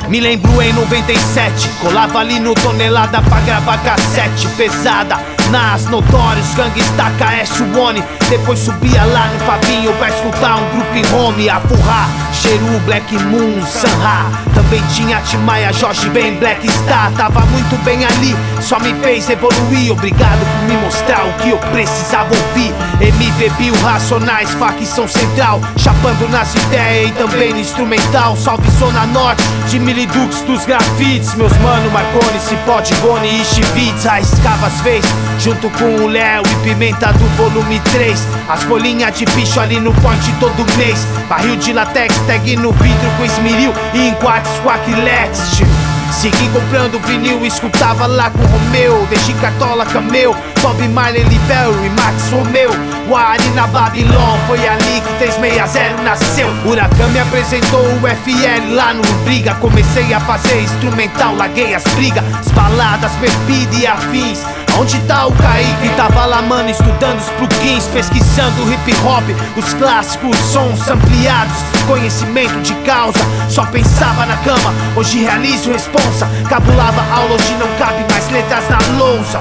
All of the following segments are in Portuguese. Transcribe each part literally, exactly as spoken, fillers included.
Me lembro em noventa e sete, colava ali no Tonelada pra gravar cassete pesada. Nas Notórios, Gangsta, K S One. Depois subia lá no Fabinho pra escutar um grupo em home, a Furra, Cheru, Black Moon, Sanha. Também tinha Timaya, Jorge Ben, Black Star. Tava muito bem ali, só me fez evoluir. Obrigado por me mostrar o que eu precisava ouvir. M V Bill, Racionais, facção central, chapando nas ideias e também no instrumental. Salve Zona Norte, de Milidux dos grafites. Meus mano, Marconi, Cipó, Goni e Chivitz. Arriscava as vezes, junto com o Léo e Pimenta do volume três. As bolinhas de bicho ali no point todo mês. Barril de latex, tag no vidro com esmeril e em quartos com aquiletes, tio. Segui comprando vinil, escutava lá com Romeu. Deixei Cartola, Cameu, Bob Marley, Libel e Max Romeu. Wari na Babilon, foi ali que três seis zero nasceu. Huracan me apresentou o F L lá no Briga. Comecei a fazer instrumental, larguei as brigas, as baladas, bebida e afins. Onde tá o Kaique? Tava lá, mano, estudando os plugins, pesquisando hip hop, os clássicos, sons ampliados, conhecimento de causa. Só pensava na cama, hoje realizo responsa. Cabulava aula, hoje não cabe mais letras na lousa.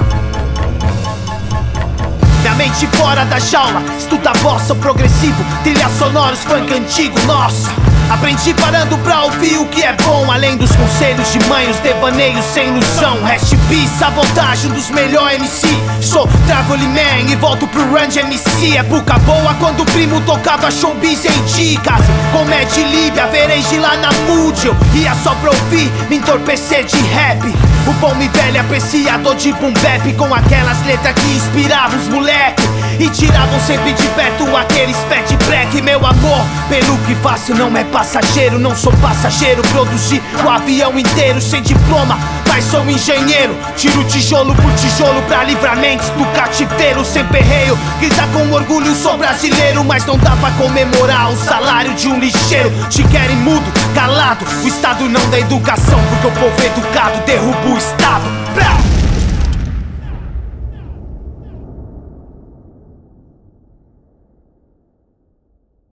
Minha mente fora da jaula, estuda bossa, progressivo, trilhas sonoros, funk antigo, nossa. Aprendi parando pra ouvir o que é bom, além dos conselhos de mãe, os devaneios sem ilusão. Hash B, sabotagem dos melhor M C. Sou Traveling Man e volto pro Range M C. Época boa quando o primo tocava showbiz em dicas. Comédia Líbia, vereje lá na Mood. Eu ia só pra ouvir, me entorpecer de rap. O bom e velho apreciador de boom bap, com aquelas letras que inspiravam os moleque e tiravam sempre de perto aqueles pet black. Meu amor, pelo que faço não é passageiro, não sou passageiro. Produzi o avião inteiro sem diploma, mas sou engenheiro. Tiro tijolo por tijolo pra livramentos do cativeiro. Sem perreio, grita com orgulho, sou brasileiro. Mas não dá pra comemorar o salário de um lixeiro. Te querem mudo, calado, o Estado não dá educação, porque o povo educado derruba o Estado. Pra